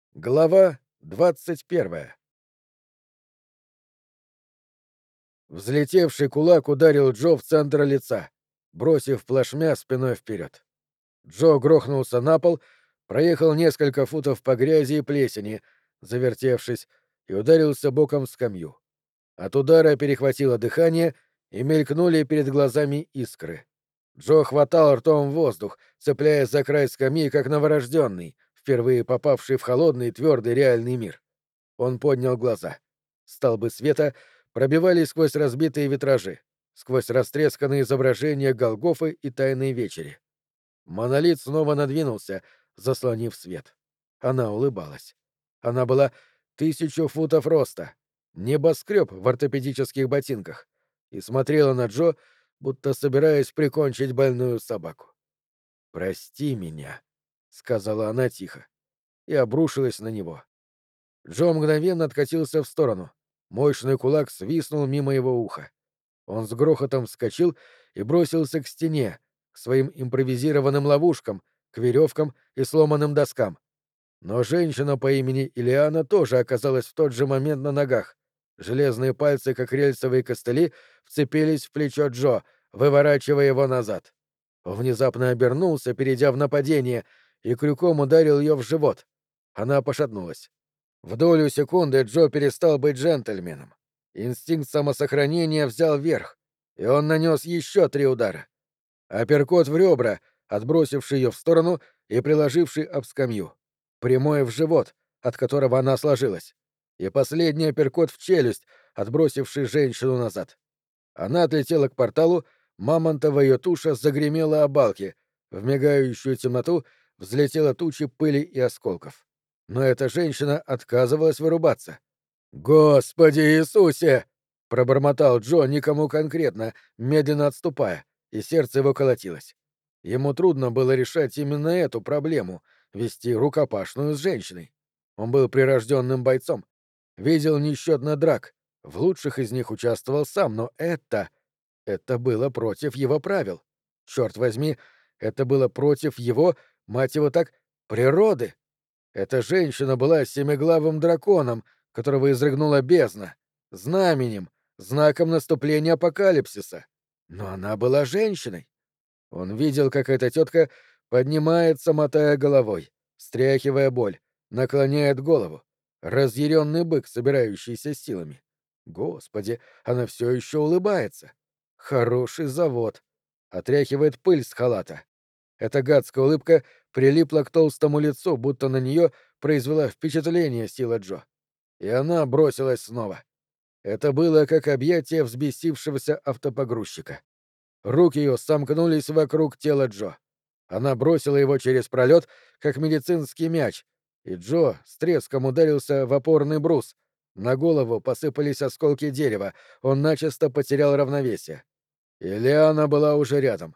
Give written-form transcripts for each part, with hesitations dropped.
Глава 21. Взлетевший кулак ударил Джо в центр лица, бросив плашмя спиной вперед. Джо грохнулся на пол, проехал несколько футов по грязи и плесени, завертевшись, и ударился боком в скамью. От удара перехватило дыхание, и мелькнули перед глазами искры. Джо хватал ртом воздух, цепляясь за край скамьи, как новорожденный, впервые попавший в холодный, твердый, реальный мир. Он поднял глаза. Столбы света пробивались сквозь разбитые витражи, сквозь растресканные изображения Голгофы и Тайной Вечери. Монолит снова надвинулся, заслонив свет. Она улыбалась. Она была 1000 футов роста, небоскреб в ортопедических ботинках, и смотрела на Джо, будто собираясь прикончить больную собаку. «Прости меня», — сказала она тихо, и обрушилась на него. Джо мгновенно откатился в сторону. Мощный кулак свистнул мимо его уха. Он с грохотом вскочил и бросился к стене, к своим импровизированным ловушкам, к веревкам и сломанным доскам. Но женщина по имени Илиана тоже оказалась в тот же момент на ногах. Железные пальцы, как рельсовые костыли, вцепились в плечо Джо, выворачивая его назад. Он внезапно обернулся, перейдя в нападение, и крюком ударил ее в живот. Она пошатнулась. В долю секунды Джо перестал быть джентльменом. Инстинкт самосохранения взял верх, и он нанес еще 3 удара. Апперкот в ребра, отбросивший ее в сторону и приложивший об скамью. Прямой в живот, от которого она сложилась. И последний апперкот в челюсть, отбросивший женщину назад. Она отлетела к порталу, мамонтова ее туша загремела о балки, в мигающую темноту взлетела тучи пыли и осколков. Но эта женщина отказывалась вырубаться. «Господи Иисусе!» — пробормотал Джо никому конкретно, медленно отступая, и сердце его колотилось. Ему трудно было решать именно эту проблему — вести рукопашную с женщиной. Он был прирожденным бойцом, видел несчетно драк, в лучших из них участвовал сам, но это было против его правил. Черт возьми, это было против его, мать его так, природы. Эта женщина была семиглавым драконом, которого изрыгнула бездна, знаменем, знаком наступления апокалипсиса. Но она была женщиной. Он видел, как эта тетка поднимается, мотая головой, стряхивая боль, наклоняет голову. Разъяренный бык, собирающийся силами. Господи, она все еще улыбается. Хороший завод. Отряхивает пыль с халата. Эта гадская улыбка прилипла к толстому лицу, будто на нее произвела впечатление сила Джо. И она бросилась снова. Это было как объятие взбесившегося автопогрузчика. Руки ее сомкнулись вокруг тела Джо. Она бросила его через пролет, как медицинский мяч, и Джо с треском ударился в опорный брус. На голову посыпались осколки дерева, он начисто потерял равновесие. Ильяна была уже рядом.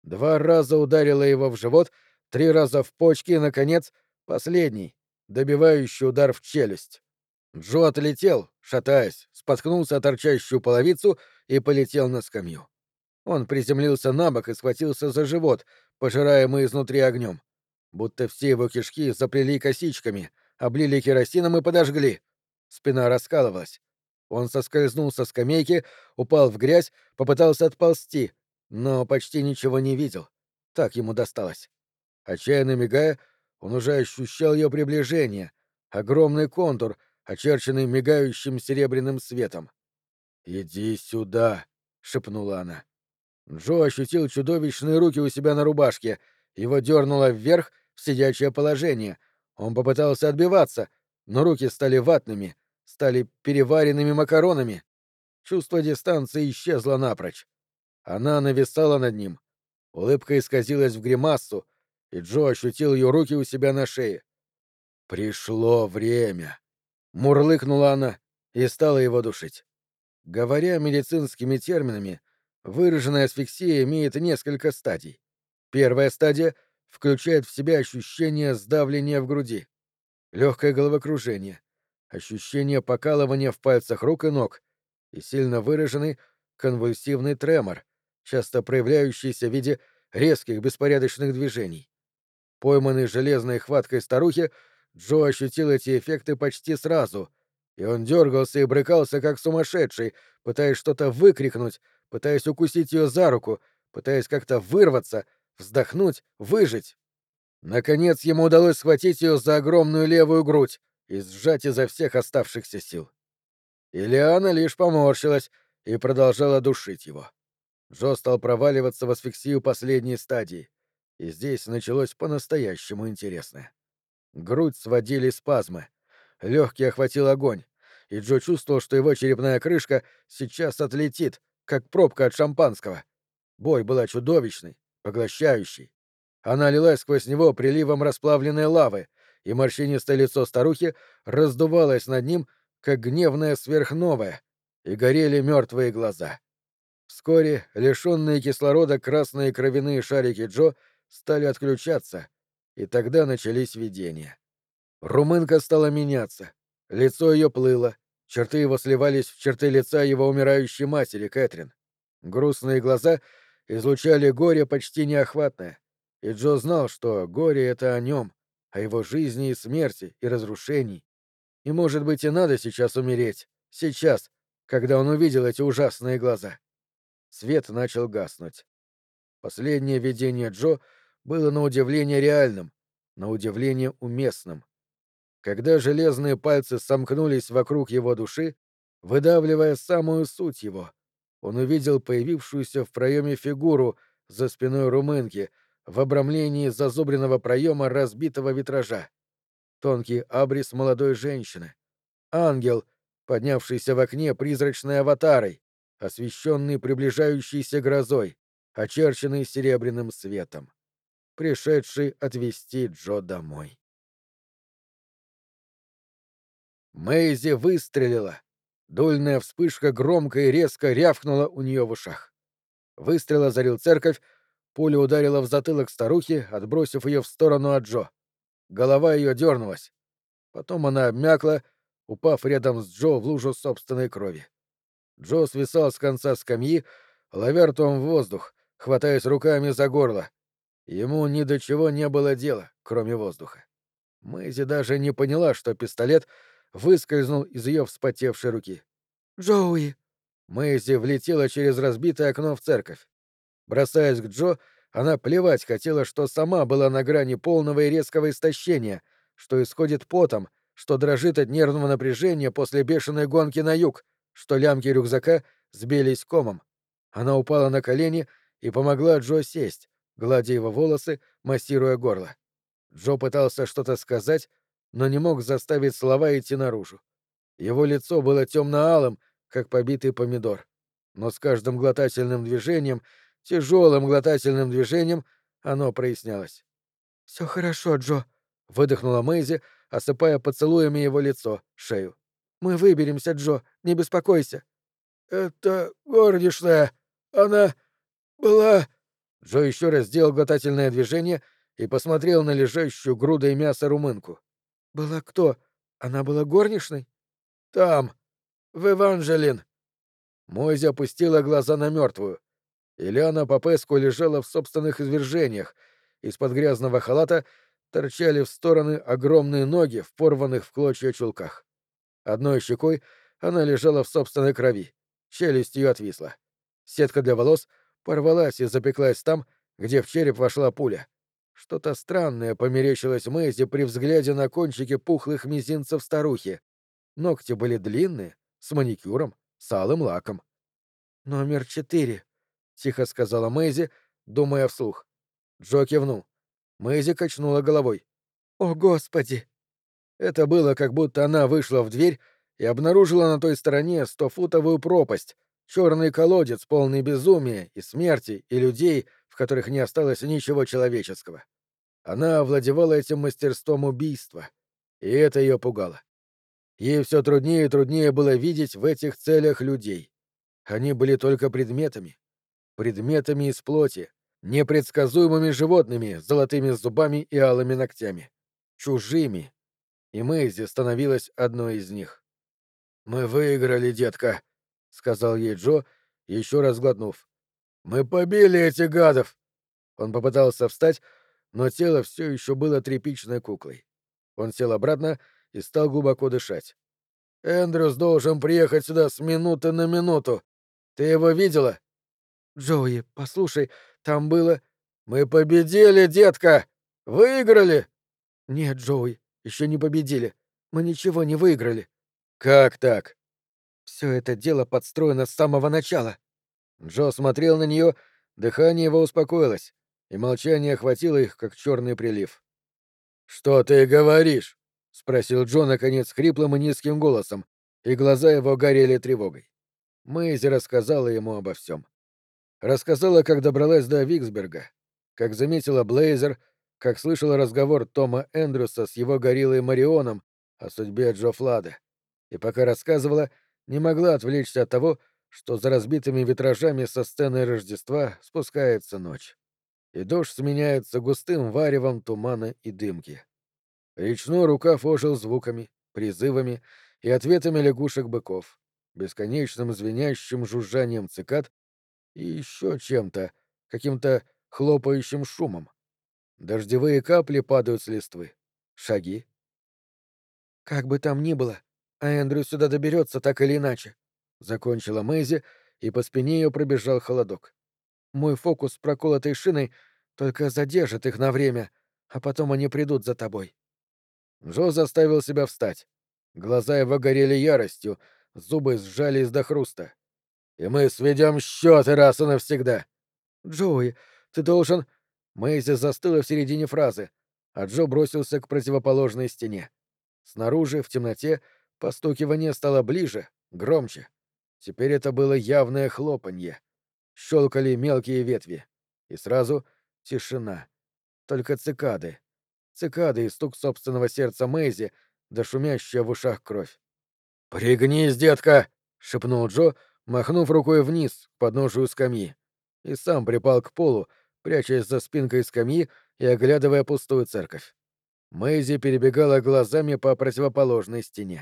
2 раза ударила его в живот, 3 раза в почки и, наконец, последний, добивающий удар в челюсть. Джо отлетел, шатаясь, споткнулся о торчащую половицу и полетел на скамью. Он приземлился на бок и схватился за живот, пожираемый изнутри огнем. Будто все его кишки заплели косичками, облили керосином и подожгли. Спина раскалывалась. Он соскользнул со скамейки, упал в грязь, попытался отползти, но почти ничего не видел. Так ему досталось. Отчаянно мигая, он уже ощущал ее приближение, огромный контур, очерченный мигающим серебряным светом. «Иди сюда», — шепнула она. Джо ощутил чудовищные руки у себя на рубашке. Его дернуло вверх в сидячее положение. Он попытался отбиваться, но руки стали ватными, стали переваренными макаронами. Чувство дистанции исчезло напрочь. Она нависала над ним. Улыбка исказилась в гримассу, и Джо ощутил ее руки у себя на шее. «Пришло время!» — мурлыкнула она и стала его душить. Говоря медицинскими терминами, выраженная асфиксия имеет несколько стадий. Первая стадия включает в себя ощущение сдавления в груди, легкое головокружение, ощущение покалывания в пальцах рук и ног и сильно выраженный конвульсивный тремор, часто проявляющийся в виде резких беспорядочных движений. Пойманный железной хваткой старухи, Джо ощутил эти эффекты почти сразу, и он дергался и брыкался, как сумасшедший, пытаясь что-то выкрикнуть, пытаясь укусить ее за руку, пытаясь как-то вырваться, вздохнуть, выжить. Наконец ему удалось схватить ее за огромную левую грудь и сжать изо всех оставшихся сил. Ильяна лишь поморщилась и продолжала душить его. Джо стал проваливаться в асфиксию последней стадии, и здесь началось по-настоящему интересное. Грудь сводили спазмы. Легкий охватил огонь, и Джо чувствовал, что его черепная крышка сейчас отлетит, как пробка от шампанского. Боль была чудовищной, поглощающей. Она лилась сквозь него приливом расплавленной лавы, и морщинистое лицо старухи раздувалось над ним, как гневная сверхновая, и горели мертвые глаза. Вскоре лишенные кислорода красные кровяные шарики Джо стали отключаться, и тогда начались видения. Румынка стала меняться. Лицо ее плыло, черты его сливались в черты лица его умирающей матери, Кэтрин. Грустные глаза излучали горе почти неохватное, и Джо знал, что горе — это о нем, о его жизни и смерти, и разрушении. И, может быть, и надо сейчас умереть, сейчас, когда он увидел эти ужасные глаза. Свет начал гаснуть. Последнее видение Джо было на удивление реальным, на удивление уместным. Когда железные пальцы сомкнулись вокруг его души, выдавливая самую суть его, он увидел появившуюся в проеме фигуру за спиной румынки в обрамлении зазубренного проема разбитого витража. Тонкий абрис молодой женщины. Ангел, поднявшийся в окне призрачной аватарой, освещенный приближающейся грозой, очерченный серебряным светом, пришедший отвезти Джо домой. Мэйзи выстрелила. Дульная вспышка громко и резко рявкнула у нее в ушах. Выстрел озарил церковь, пуля ударила в затылок старухи, отбросив ее в сторону от Джо. Голова ее дернулась. Потом она обмякла, упав рядом с Джо в лужу собственной крови. Джо свисал с конца скамьи, ловя ртом в воздух, хватаясь руками за горло. Ему ни до чего не было дела, кроме воздуха. Мэйзи даже не поняла, что пистолет выскользнул из ее вспотевшей руки. «Джоуи!» Мэйзи влетела через разбитое окно в церковь. Бросаясь к Джо, она плевать хотела, что сама была на грани полного и резкого истощения, что исходит потом, что дрожит от нервного напряжения после бешеной гонки на юг, что лямки рюкзака сбились комом. Она упала на колени и помогла Джо сесть, гладя его волосы, массируя горло. Джо пытался что-то сказать, но не мог заставить слова идти наружу. Его лицо было темно-алым, как побитый помидор. Но с каждым глотательным движением, тяжелым глотательным движением, оно прояснялось. «Все хорошо, Джо», — выдохнула Мэйзи, осыпая поцелуями его лицо, шею. «Мы выберемся, Джо, не беспокойся». «Это горничная. Она была...» Джо еще раз сделал глотательное движение и посмотрел на лежащую грудой мяса румынку. «Была кто? Она была горничной?» «Там, в Эванжелин». Мойзи опустила глаза на мертвую. Ильяна Попеску лежала в собственных извержениях. Из-под грязного халата торчали в стороны огромные ноги в порванных в клочья чулках. Одной щекой она лежала в собственной крови. Челюсть ее отвисла. Сетка для волос порвалась и запеклась там, где в череп вошла пуля. Что-то странное померещилось Мэйзи при взгляде на кончики пухлых мизинцев старухи. Ногти были длинные, с маникюром, с алым лаком. «Номер 4», — тихо сказала Мэйзи, думая вслух. Джо кивнул. Мэйзи качнула головой. «О, Господи!» Это было, как будто она вышла в дверь и обнаружила на той стороне 100-футовую пропасть, черный колодец, полный безумия и смерти, и людей, в которых не осталось ничего человеческого. Она овладевала этим мастерством убийства, и это ее пугало. Ей все труднее и труднее было видеть в этих целях людей. Они были только предметами. Предметами из плоти, непредсказуемыми животными с золотыми зубами и алыми ногтями. Чужими. И Мэйзи становилась одной из них. «Мы выиграли, детка», — сказал ей Джо, еще раз глотнув. «Мы побили этих гадов!» Он попытался встать, но тело все еще было тряпичной куклой. Он сел обратно и стал глубоко дышать. «Эндрюс должен приехать сюда с минуты на минуту. Ты его видела?» «Джоуи, послушай, там было...» «Мы победили, детка! Выиграли!» «Нет, Джоуи, еще не победили. Мы ничего не выиграли». «Как так?» «Все это дело подстроено с самого начала». Джо смотрел на нее, дыхание его успокоилось, и молчание охватило их, как черный прилив. «Что ты говоришь?» — спросил Джо, наконец, хриплым и низким голосом, и глаза его горели тревогой. Мэйзи рассказала ему обо всем. Рассказала, как добралась до Виксберга, как заметила Блейзер, как слышала разговор Тома Эндрюса с его гориллой Марионом о судьбе Джо Флада. И пока рассказывала, не могла отвлечься от того, что за разбитыми витражами со сцены Рождества спускается ночь. И дождь сменяется густым варевом тумана и дымки. Речной рукав ожил звуками, призывами и ответами лягушек-быков, бесконечным звенящим жужжанием цикад и еще чем-то, каким-то хлопающим шумом. Дождевые капли падают с листвы. Шаги. «Как бы там ни было, а Эндрю сюда доберется так или иначе», — закончила Мэйзи, и по спине ее пробежал холодок. «Мой фокус с проколотой шиной только задержит их на время, а потом они придут за тобой». Джо заставил себя встать. Глаза его горели яростью, зубы сжались до хруста. «И мы сведем счеты раз и навсегда!» «Джоуи, ты должен...» Мэйзи застыла в середине фразы, а Джо бросился к противоположной стене. Снаружи, в темноте, постукивание стало ближе, громче. Теперь это было явное хлопанье. Щелкали мелкие ветви. И сразу тишина. Только цикады. Цикады и стук собственного сердца Мэйзи, да шумящая в ушах кровь. «Пригнись, детка!» — шепнул Джо, махнув рукой вниз, к подножию скамьи. И сам припал к полу, прячась за спинкой скамьи и оглядывая пустую церковь. Мэйзи перебегала глазами по противоположной стене.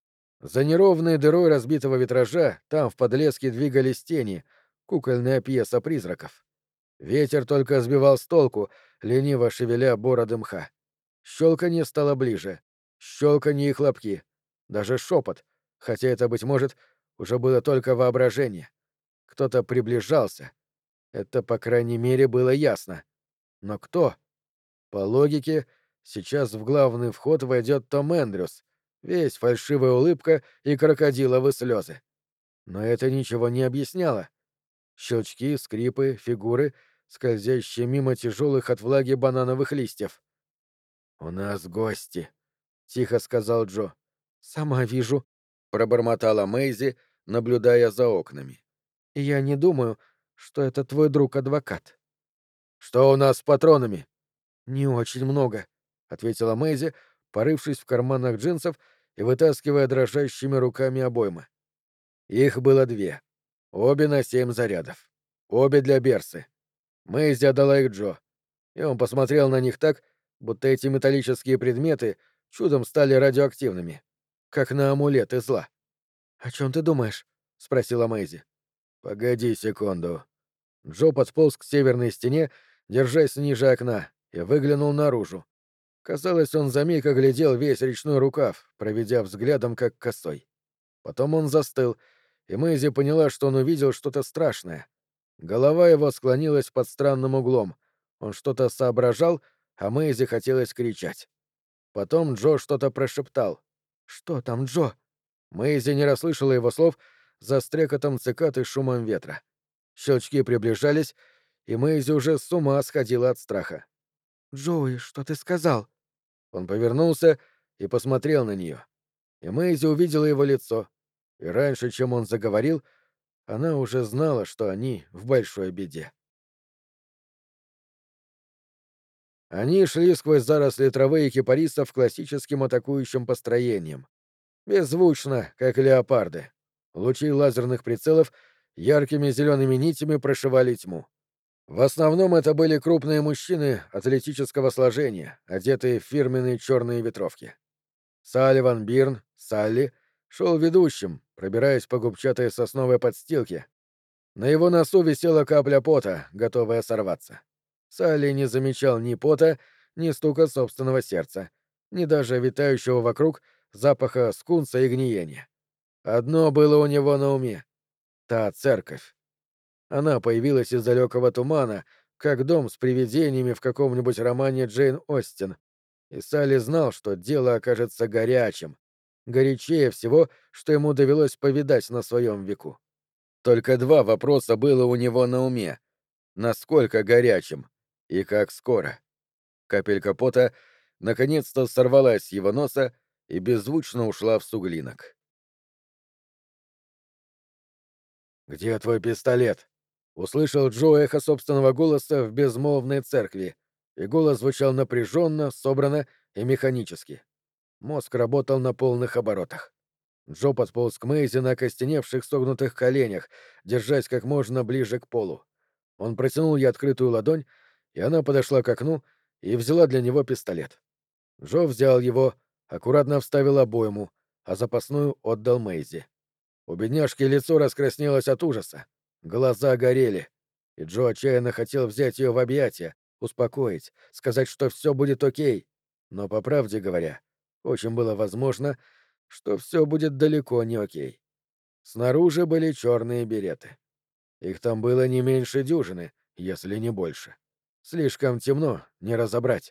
За неровной дырой разбитого витража там в подлеске двигались тени, кукольная пьеса призраков. Ветер только сбивал с толку, лениво шевеля бороды мха. Щелканье стало ближе. Щелканье и хлопки. Даже шепот, хотя это, быть может, уже было только воображение. Кто-то приближался. Это, по крайней мере, было ясно. Но кто? По логике, сейчас в главный вход войдет Том Эндрюс, весь фальшивая улыбка и крокодиловы слезы. Но это ничего не объясняло. Щелчки, скрипы, фигуры, скользящие мимо тяжелых от влаги банановых листьев. «У нас гости», — тихо сказал Джо. «Сама вижу», — пробормотала Мэйзи, наблюдая за окнами. «Я не думаю, что это твой друг-адвокат». «Что у нас с патронами?» «Не очень много», — ответила Мэйзи, порывшись в карманах джинсов и вытаскивая дрожащими руками обоймы. Их было две. Обе на 7 зарядов. Обе для Берсы. Мэйзи отдала их Джо, и он посмотрел на них так, будто эти металлические предметы чудом стали радиоактивными, как на амулеты зла. «О чем ты думаешь?» — спросила Мэйзи. «Погоди секунду». Джо подполз к северной стене, держась ниже окна, и выглянул наружу. Казалось, он за миг оглядел весь речной рукав, проведя взглядом как косой. Потом он застыл, и Мэйзи поняла, что он увидел что-то страшное. Голова его склонилась под странным углом. Он что-то соображал, а Мэйзи хотелось кричать. Потом Джо что-то прошептал. «Что там, Джо?» Мэйзи не расслышала его слов за стрекотом цикад и шумом ветра. Щелчки приближались, и Мэйзи уже с ума сходила от страха. «Джоуи, что ты сказал?» Он повернулся и посмотрел на нее. И Мэйзи увидела его лицо. И раньше, чем он заговорил, она уже знала, что они в большой беде. Они шли сквозь заросли травы и кипарисов классическим атакующим построением. Беззвучно, как леопарды. Лучи лазерных прицелов яркими зелеными нитями прошивали тьму. В основном это были крупные мужчины атлетического сложения, одетые в фирменные черные ветровки. Салливан Бирн, Салли, шел ведущим, пробираясь по губчатой сосновой подстилке. На его носу висела капля пота, готовая сорваться. Салли не замечал ни пота, ни стука собственного сердца. ни даже витающего вокруг запаха скунса и гниения. Одно было у него на уме — та церковь. Она появилась из далекого тумана, как дом с привидениями в каком-нибудь романе Джейн Остин, и Салли знал, что дело окажется горячим, горячее всего, что ему довелось повидать на своем веку. Только два вопроса было у него на уме: насколько горячим и как скоро. Капелька пота наконец-то сорвалась с его носа и беззвучно ушла в суглинок. «Где твой пистолет?» — услышал Джо эхо собственного голоса в безмолвной церкви, и голос звучал напряженно, собрано и механически. Мозг работал на полных оборотах. Джо подполз к Мэйзи на окостеневших согнутых коленях, держась как можно ближе к полу. Он протянул ей открытую ладонь, и она подошла к окну и взяла для него пистолет. Джо взял его, аккуратно вставил обойму, а запасную отдал Мэйзи. У бедняжки лицо раскраснелось от ужаса, глаза горели, и Джо отчаянно хотел взять ее в объятия, успокоить, сказать, что все будет окей. Но, по правде говоря, очень было возможно, что все будет далеко не окей. Снаружи были черные береты. Их там было не меньше дюжины, если не больше. Слишком темно, не разобрать.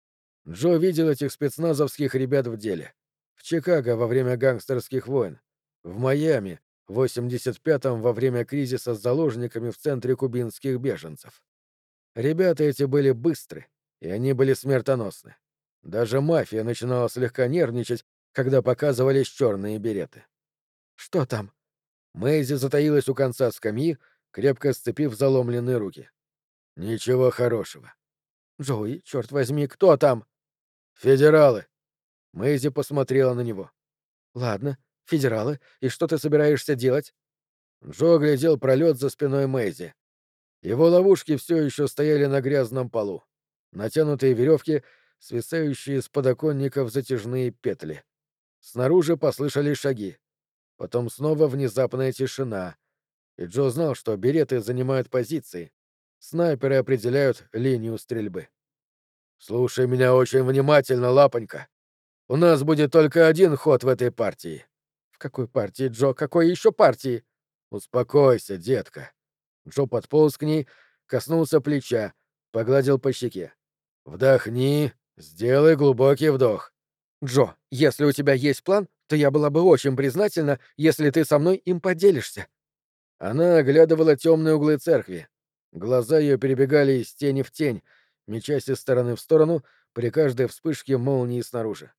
Джо видел этих спецназовских ребят в деле. В Чикаго во время гангстерских войн. В Майами в 85-м во время кризиса с заложниками в центре кубинских беженцев. Ребята эти были быстры, и они были смертоносны. Даже мафия начинала слегка нервничать, когда показывались черные береты. «Что там?» Мэйзи затаилась у конца скамьи, крепко сцепив заломленные руки. «Ничего хорошего». «Джоуи, черт возьми, кто там?» «Федералы!» Мэйзи посмотрела на него. «Ладно, федералы, и что ты собираешься делать?» Джо глядел пролет за спиной Мэйзи. Его ловушки все еще стояли на грязном полу. Натянутые веревки, свисающие с подоконников затяжные петли. Снаружи послышались шаги. Потом снова внезапная тишина. И Джо знал, что береты занимают позиции. Снайперы определяют линию стрельбы. «Слушай меня очень внимательно, лапонька. У нас будет только один ход в этой партии». «В какой партии, Джо? Какой еще партии?» «Успокойся, детка». Джо подполз к ней, коснулся плеча, погладил по щеке. «Вдохни, сделай глубокий вдох». «Джо, если у тебя есть план, то я была бы очень признательна, если ты со мной им поделишься». Она оглядывала темные углы церкви. Глаза ее перебегали из тени в тень, мечась из стороны в сторону при каждой вспышке молнии снаружи.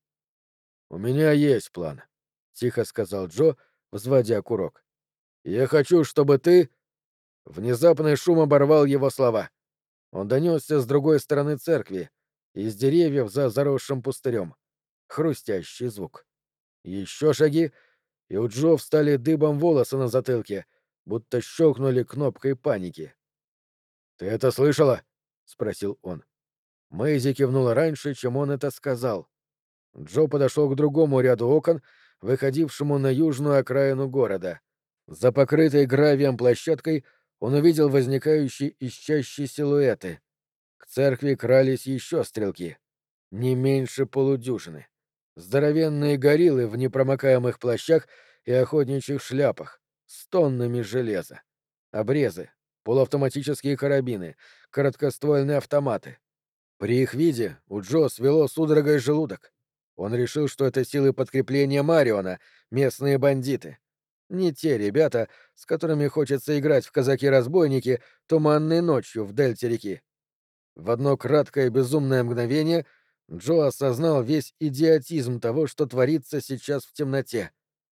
«У меня есть план», — тихо сказал Джо, взводя курок. «Я хочу, чтобы ты...» Внезапный шум оборвал его слова. Он донесся с другой стороны церкви, из деревьев за заросшим пустырем. Хрустящий звук. Еще шаги, и у Джо встали дыбом волосы на затылке, будто щелкнули кнопкой паники. «Ты это слышала?» — спросил он. Мэйзи кивнула раньше, чем он это сказал. Джо подошел к другому ряду окон, выходившему на южную окраину города. За покрытой гравием площадкой он увидел возникающие из чащи силуэты. К церкви крались еще стрелки. Не меньше полудюжины. Здоровенные гориллы в непромокаемых плащах и охотничьих шляпах, с тоннами железа. Обрезы, полуавтоматические карабины, короткоствольные автоматы. При их виде у Джо свело судорогой желудок. Он решил, что это силы подкрепления Мариона, местные бандиты. Не те ребята, с которыми хочется играть в казаки-разбойники туманной ночью в дельте реки. В одно краткое безумное мгновение Джо осознал весь идиотизм того, что творится сейчас в темноте.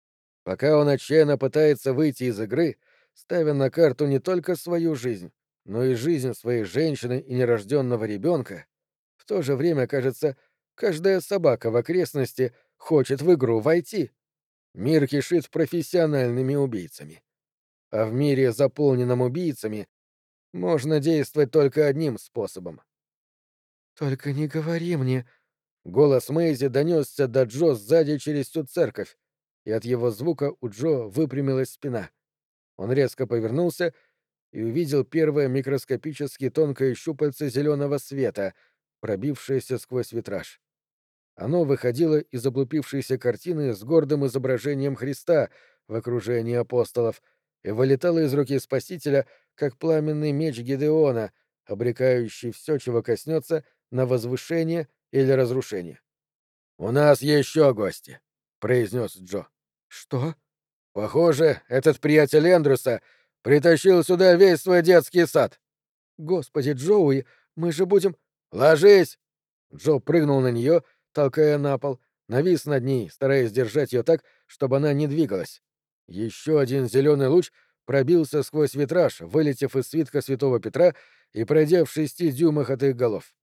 Пока он отчаянно пытается выйти из игры, ставя на карту не только свою жизнь, но и жизнь своей женщины и нерожденного ребенка, в то же время, кажется, каждая собака в окрестности хочет в игру войти. Мир кишит профессиональными убийцами. А в мире, заполненном убийцами, можно действовать только одним способом. «Только не говори мне...» Голос Мэйзи донесся до Джо сзади через всю церковь, и от его звука у Джо выпрямилась спина. Он резко повернулся и увидел первое микроскопически тонкое щупальце зеленого света, пробившееся сквозь витраж. Оно выходило из облупившейся картины с гордым изображением Христа в окружении апостолов и вылетало из руки Спасителя, как пламенный меч Гедеона, обрекающий все, чего коснется, на возвышение или разрушение. «У нас еще гости», — произнес Джо. «Что?» «Похоже, этот приятель Эндрюса притащил сюда весь свой детский сад». «Господи, Джоуи, мы же будем...» «Ложись!» Джо прыгнул на нее, толкая на пол, навис над ней, стараясь держать ее так, чтобы она не двигалась. Еще один зеленый луч пробился сквозь витраж, вылетев из свитка святого Петра и пройдя в 6 дюймах от их голов.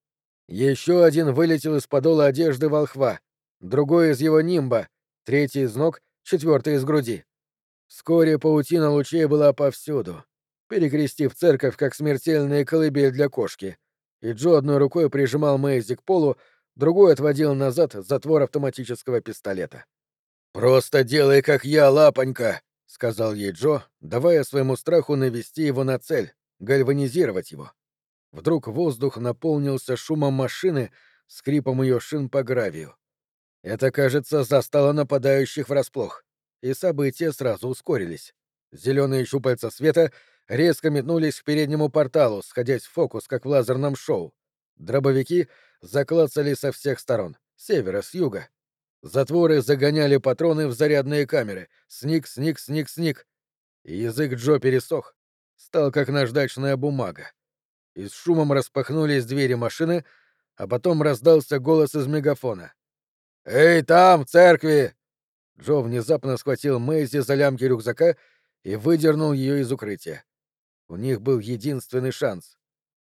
Еще один вылетел из подола одежды волхва, другой из его нимба, третий из ног, четвертый из груди. Вскоре паутина лучей была повсюду, перекрестив церковь как смертельная колыбель для кошки, и Джо одной рукой прижимал Мэйзи к полу, другой отводил назад затвор автоматического пистолета. «Просто делай, как я, лапонька!» — сказал ей Джо, давая своему страху навести его на цель, гальванизировать его. Вдруг воздух наполнился шумом машины, скрипом ее шин по гравию. Это, кажется, застало нападающих врасплох, и события сразу ускорились. Зеленые щупальца света резко метнулись к переднему порталу, сходясь в фокус, как в лазерном шоу. Дробовики заклацали со всех сторон, с севера, с юга. Затворы загоняли патроны в зарядные камеры. Сник, сник, сник, сник. И язык Джо пересох. Стал как наждачная бумага. И с шумом распахнулись двери машины, а потом раздался голос из мегафона. «Эй, там, в церкви!» Джо внезапно схватил Мэйзи за лямки рюкзака и выдернул ее из укрытия. У них был единственный шанс.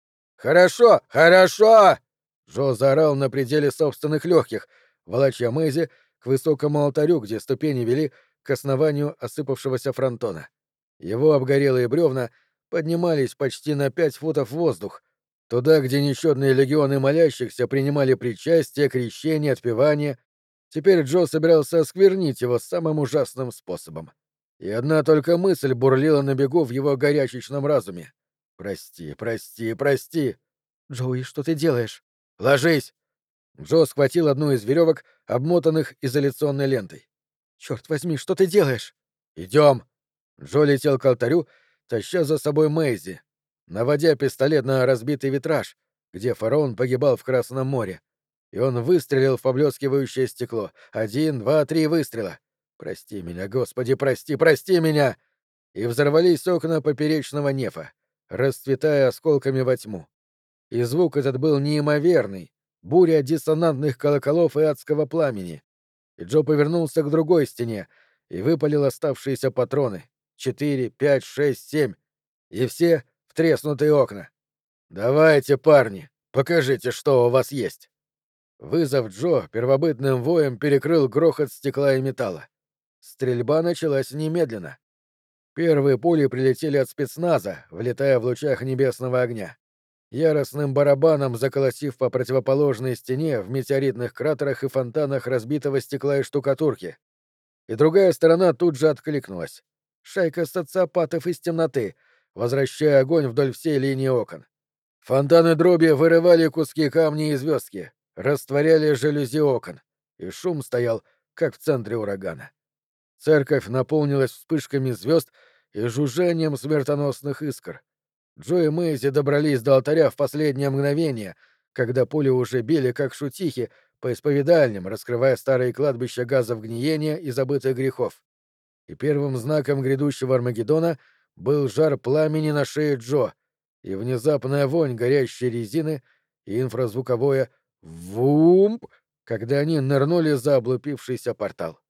«Хорошо! Хорошо!» Джо заорал на пределе собственных легких, волоча Мэйзи к высокому алтарю, где ступени вели к основанию осыпавшегося фронтона. Его обгорелые бревна поднимались почти на 5 футов в воздух, туда, где несчетные легионы молящихся принимали причастие, крещение, отпевание. Теперь Джо собирался осквернить его самым ужасным способом. И одна только мысль бурлила на бегу в его горячечном разуме. «Прости, прости, прости!» «Джоуи, что ты делаешь?» «Ложись!» Джо схватил одну из веревок, обмотанных изоляционной лентой. «Черт возьми, что ты делаешь?» «Идем!» Джо летел к алтарю, таща за собой Мэйзи, наводя пистолет на разбитый витраж, где фараон погибал в Красном море. И он выстрелил в поблескивающее стекло. 1, 2, 3 выстрела. «Прости меня, Господи, прости, прости меня!» И взорвались окна поперечного нефа, расцветая осколками во тьму. И звук этот был неимоверный, буря диссонантных колоколов и адского пламени. И Джо повернулся к другой стене и выпалил оставшиеся патроны. 4, 5, 6, 7. И все в треснутые окна. «Давайте, парни, покажите, что у вас есть». Вызов Джо первобытным воем перекрыл грохот стекла и металла. Стрельба началась немедленно. Первые пули прилетели от спецназа, влетая в лучах небесного огня. Яростным барабаном заколотив по противоположной стене в метеоритных кратерах и фонтанах разбитого стекла и штукатурки. И другая сторона тут же откликнулась. Шайка социопатов из темноты, возвращая огонь вдоль всей линии окон. Фонтаны дроби вырывали куски камней и звездки, растворяли жалюзи окон, и шум стоял, как в центре урагана. Церковь наполнилась вспышками звезд и жужжанием смертоносных искр. Джо и Мэйзи добрались до алтаря в последнее мгновение, когда пули уже били, как шутихи, по исповедальням, раскрывая старые кладбища газов гниения и забытых грехов. И первым знаком грядущего Армагеддона был жар пламени на шее Джо и внезапная вонь горящей резины и инфразвуковое «вумп», когда они нырнули за облупившийся портал.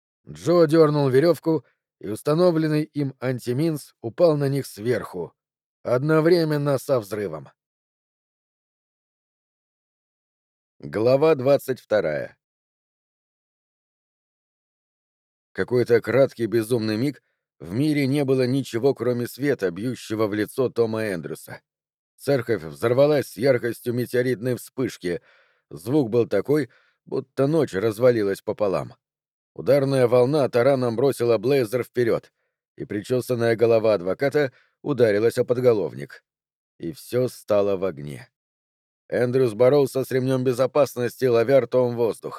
Джо дернул веревку, и установленный им антиминс упал на них сверху, одновременно со взрывом. Глава 22. Какой-то краткий безумный миг в мире не было ничего, кроме света, бьющего в лицо Тома Эндрюса. Церковь взорвалась с яркостью метеоритной вспышки. Звук был такой, будто ночь развалилась пополам. Ударная волна тараном бросила Блейзер вперед, и причесанная голова адвоката ударилась о подголовник. И все стало в огне. Эндрюс боролся с ремнем безопасности, ловя ртом воздух.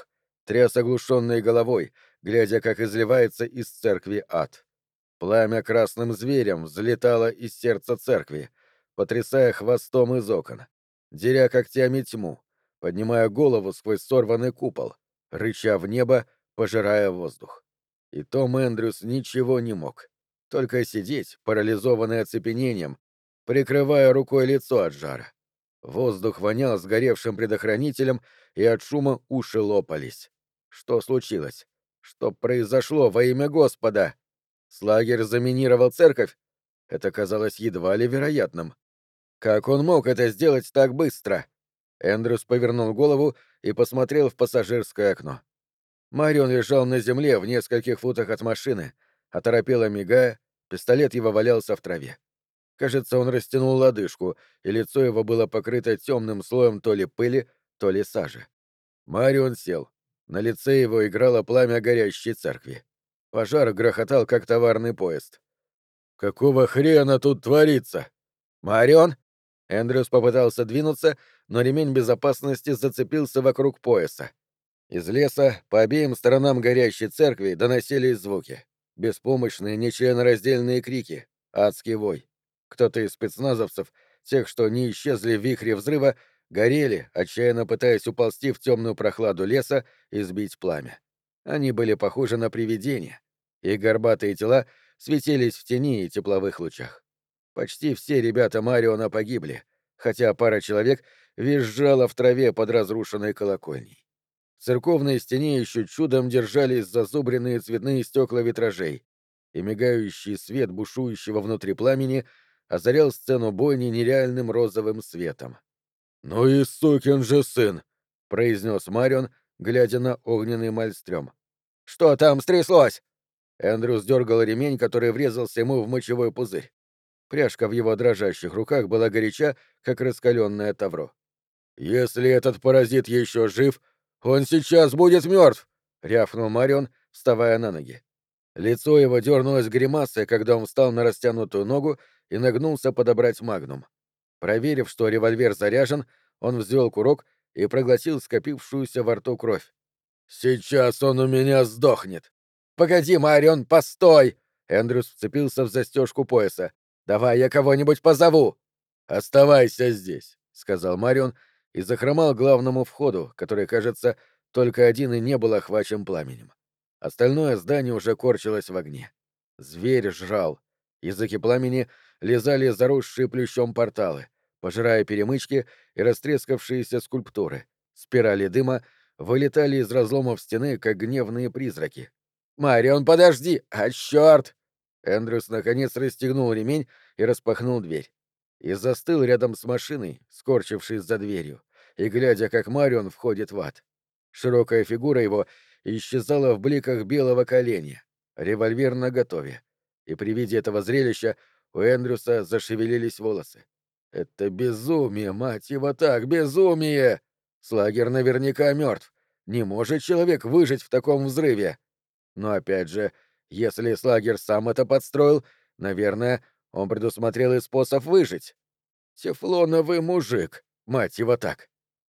тряс оглушенной головой, глядя, как изливается из церкви ад. Пламя красным зверем взлетало из сердца церкви, потрясая хвостом из окон, деря когтями тьму, поднимая голову сквозь сорванный купол, рыча в небо, пожирая воздух. И Том Эндрюс ничего не мог, только сидеть, парализованный оцепенением, прикрывая рукой лицо от жара. Воздух вонял сгоревшим предохранителем, и от шума уши лопались. Что случилось? Что произошло во имя Господа? Слагер заминировал церковь? Это казалось едва ли вероятным. Как он мог это сделать так быстро? Эндрюс повернул голову и посмотрел в пассажирское окно. Марион лежал на земле в нескольких футах от машины, оторопело мигая, пистолет его валялся в траве. Кажется, он растянул лодыжку, и лицо его было покрыто темным слоем то ли пыли, то ли сажи. Марион сел. На лице его играло пламя горящей церкви. Пожар грохотал, как товарный поезд. «Какого хрена тут творится?» «Марион?» Эндрюс попытался двинуться, но ремень безопасности зацепился вокруг пояса. Из леса по обеим сторонам горящей церкви доносились звуки. Беспомощные, нечленораздельные крики, адский вой. Кто-то из спецназовцев, тех, что не исчезли в вихре взрыва, горели, отчаянно пытаясь уползти в темную прохладу леса и сбить пламя. Они были похожи на привидения. Их горбатые тела светились в тени и тепловых лучах. Почти все ребята Мариона погибли, хотя пара человек визжала в траве под разрушенной колокольней. В церковной стене еще чудом держались зазубренные цветные стекла витражей, и мигающий свет бушующего внутри пламени озарял сцену бойни нереальным розовым светом. «Ну и сукин же сын!» — произнес Марион, глядя на огненный мальстрём. «Что там стряслось?» Эндрюс дергал ремень, который врезался ему в мочевой пузырь. Пряжка в его дрожащих руках была горяча, как раскаленное тавро. «Если этот паразит еще жив, он сейчас будет мертв!» — рявкнул Марион, вставая на ноги. Лицо его дернулось гримасой, когда он встал на растянутую ногу и нагнулся подобрать магнум. Проверив, что револьвер заряжен, он взвел курок и проглотил скопившуюся во рту кровь. «Сейчас он у меня сдохнет!» «Погоди, Марион, постой!» Эндрюс вцепился в застежку пояса. «Давай я кого-нибудь позову!» «Оставайся здесь», — сказал Марион и захромал к главному входу, который, кажется, только один и не был охвачен пламенем. Остальное здание уже корчилось в огне. Зверь жрал. Языки пламени лизали заросшие плющом порталы, пожирая перемычки и растрескавшиеся скульптуры. Спирали дыма вылетали из разломов стены, как гневные призраки. «Марион, подожди! А, чёрт!» Эндрюс наконец расстегнул ремень и распахнул дверь. И застыл рядом с машиной, скорчившись за дверью, и глядя, как Марион входит в ад. Широкая фигура его исчезала в бликах белого коленя, револьвер наготове. И при виде этого зрелища у Эндрюса зашевелились волосы. «Это безумие, мать его так, безумие! Слагер наверняка мертв. Не может человек выжить в таком взрыве!» Но опять же, если Слагер сам это подстроил, наверное, он предусмотрел и способ выжить. Тефлоновый мужик, мать его так.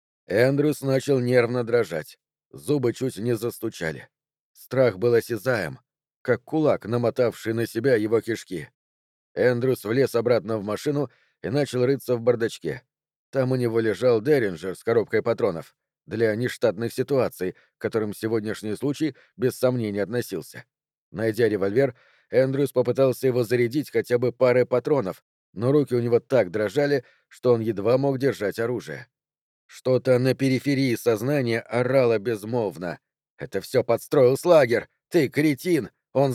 Эндрюс начал нервно дрожать. Зубы чуть не застучали. Страх был осязаем, как кулак, намотавший на себя его кишки. Эндрюс влез обратно в машину и начал рыться в бардачке. Там у него лежал Деринджер с коробкой патронов для нештатных ситуаций, к которым сегодняшний случай без сомнения относился. Найдя револьвер, Эндрюс попытался его зарядить хотя бы парой патронов, но руки у него так дрожали, что он едва мог держать оружие. Что-то на периферии сознания орало безмолвно. «Это все подстроил Слагер! Ты кретин!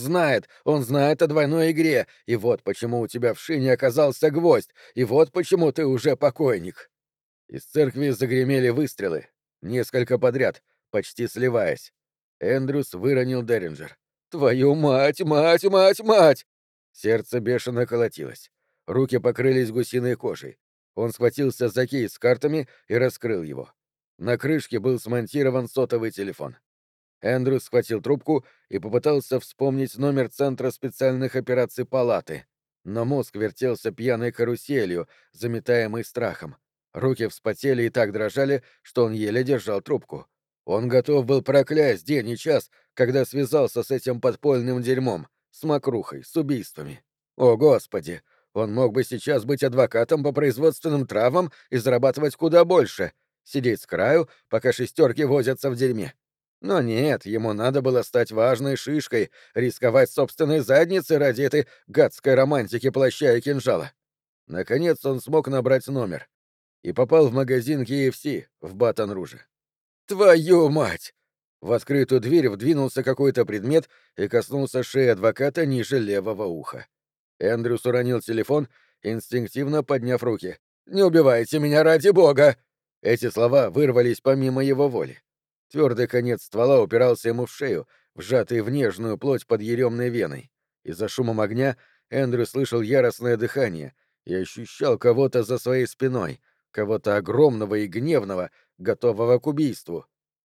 Он знает о двойной игре, и вот почему у тебя в шине оказался гвоздь, и вот почему ты уже покойник!» Из церкви загремели выстрелы, несколько подряд, почти сливаясь. Эндрюс выронил Деринджер. «Твою мать, мать, мать, мать!» Сердце бешено колотилось. Руки покрылись гусиной кожей. Он схватился за кейс с картами и раскрыл его. На крышке был смонтирован сотовый телефон. Эндрюс схватил трубку и попытался вспомнить номер Центра специальных операций палаты. Но мозг вертелся пьяной каруселью, заметаемый страхом. Руки вспотели и так дрожали, что он еле держал трубку. Он готов был проклясть день и час, когда связался с этим подпольным дерьмом, с мокрухой, с убийствами. О, Господи! Он мог бы сейчас быть адвокатом по производственным травам и зарабатывать куда больше, сидеть с краю, пока шестерки возятся в дерьме. Но нет, ему надо было стать важной шишкой, рисковать собственной задницей ради этой гадской романтики плаща и кинжала. Наконец он смог набрать номер и попал в магазин KFC в Батон-Руже. «Твою мать!» В открытую дверь вдвинулся какой-то предмет и коснулся шеи адвоката ниже левого уха. Эндрюс уронил телефон, инстинктивно подняв руки. «Не убивайте меня, ради бога!» Эти слова вырвались помимо его воли. Твердый конец ствола упирался ему в шею, вжатый в нежную плоть под еремной веной. Из-за шумом огня Эндрю слышал яростное дыхание и ощущал кого-то за своей спиной, кого-то огромного и гневного, готового к убийству.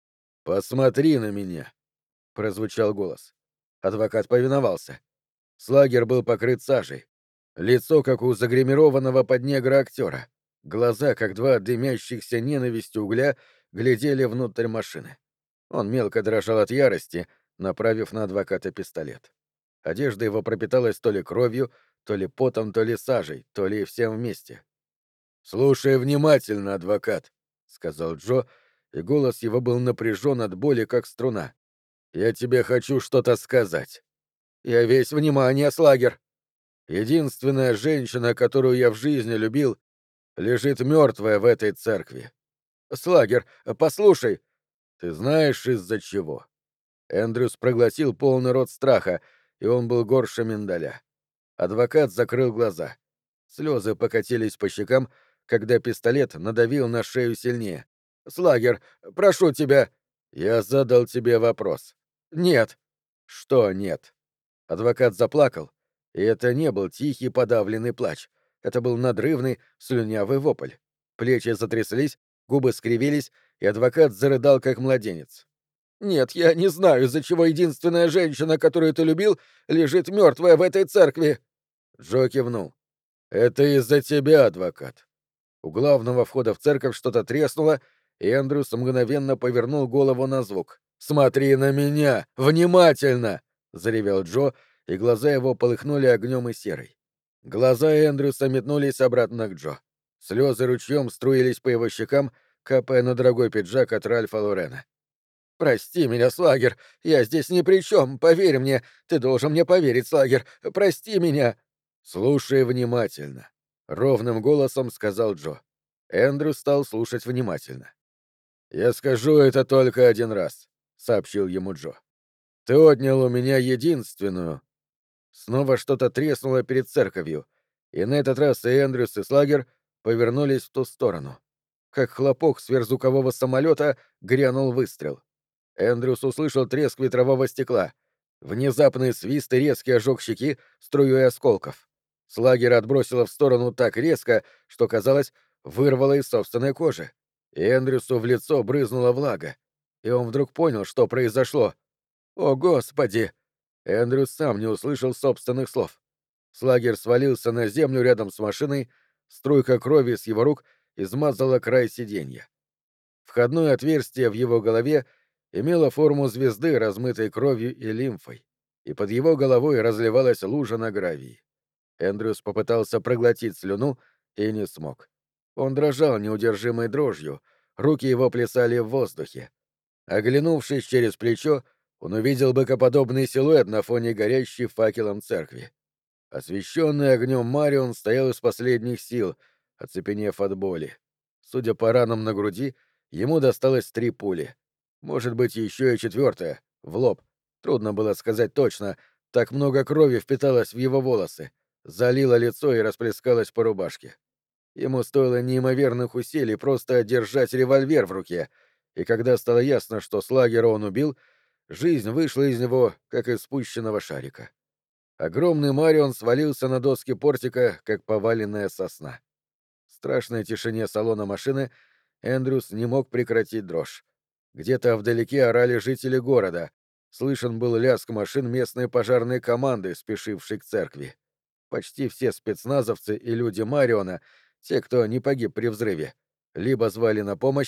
«Посмотри на меня!» — прозвучал голос. Адвокат повиновался. Слагер был покрыт сажей. Лицо, как у загримированного под негра актера. Глаза, как два дымящихся ненавистью угля, глядели внутрь машины. Он мелко дрожал от ярости, направив на адвоката пистолет. Одежда его пропиталась то ли кровью, то ли потом, то ли сажей, то ли всем вместе. «Слушай внимательно, адвокат», — сказал Джо, и голос его был напряжен от боли, как струна. «Я тебе хочу что-то сказать. Я весь внимание, Слагер. Единственная женщина, которую я в жизни любил, лежит мертвая в этой церкви. Слагер, послушай, ты знаешь, из-за чего?» Эндрюс проглотил полный рот страха, и он был горше миндаля. Адвокат закрыл глаза. Слезы покатились по щекам, когда пистолет надавил на шею сильнее. «Слагер, прошу тебя!» «Я задал тебе вопрос». «Нет». «Что нет?» Адвокат заплакал, и это не был тихий подавленный плач. Это был надрывный, слюнявый вопль. Плечи затряслись, губы скривились, и адвокат зарыдал, как младенец. «Нет, я не знаю, из-за чего единственная женщина, которую ты любил, лежит мертвая в этой церкви!» Джо кивнул. «Это из-за тебя, адвокат». У главного входа в церковь что-то треснуло, и Эндрюс мгновенно повернул голову на звук. «Смотри на меня! Внимательно!» — заревел Джо, и глаза его полыхнули огнем и серой. Глаза Эндрюса метнулись обратно к Джо. Слезы ручьем струились по его щекам, капая на дорогой пиджак от Ральфа Лорена. «Прости меня, Слагер, я здесь ни при чем, поверь мне, ты должен мне поверить, Слагер, прости меня!» «Слушай внимательно», — ровным голосом сказал Джо. Эндрю стал слушать внимательно. «Я скажу это только один раз», — сообщил ему Джо. «Ты отнял у меня единственную...» Снова что-то треснуло перед церковью, и на этот раз и Эндрюс, и Слагер повернулись в ту сторону. Как хлопок сверхзвукового самолета грянул выстрел. Эндрюс услышал треск ветрового стекла. Внезапный свист и резкий ожог щеки струей осколков. Слагера отбросило в сторону так резко, что, казалось, вырвало из собственной кожи. И Эндрюсу в лицо брызнула влага. И он вдруг понял, что произошло. «О, Господи!» Эндрюс сам не услышал собственных слов. Слагер свалился на землю рядом с машиной, струйка крови с его рук измазала край сиденья. Входное отверстие в его голове имело форму звезды, размытой кровью и лимфой, и под его головой разливалась лужа на гравии. Эндрюс попытался проглотить слюну и не смог. Он дрожал неудержимой дрожью, руки его плясали в воздухе. Оглянувшись через плечо, он увидел быкоподобный силуэт на фоне горящей факелом церкви. Освещенный огнем Марион стоял из последних сил, оцепенев от боли. Судя по ранам на груди, ему досталось 3 пули. Может быть, еще и 4-я, в лоб. Трудно было сказать точно, так много крови впиталось в его волосы, залило лицо и расплескалось по рубашке. Ему стоило неимоверных усилий просто держать револьвер в руке, и когда стало ясно, что Слагера он убил, жизнь вышла из него, как из спущенного шарика. Огромный Марион свалился на доски портика, как поваленная сосна. В страшной тишине салона машины Эндрюс не мог прекратить дрожь. Где-то вдалеке орали жители города. Слышен был лязг машин местной пожарной команды, спешившей к церкви. Почти все спецназовцы и люди Мариона, те, кто не погиб при взрыве, либо звали на помощь,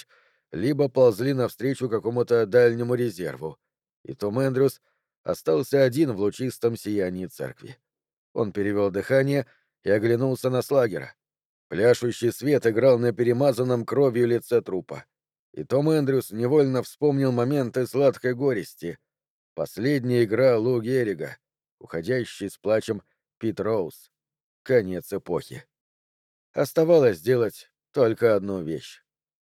либо ползли навстречу какому-то дальнему резерву, и Том Эндрюс остался один в лучистом сиянии церкви. Он перевел дыхание и оглянулся на Слагера. Пляшущий свет играл на перемазанном кровью лице трупа. И Том Эндрюс невольно вспомнил моменты сладкой горести. Последняя игра Лу Геррига, уходящий с плачем Пит Роуз. Конец эпохи. Оставалось сделать только одну вещь.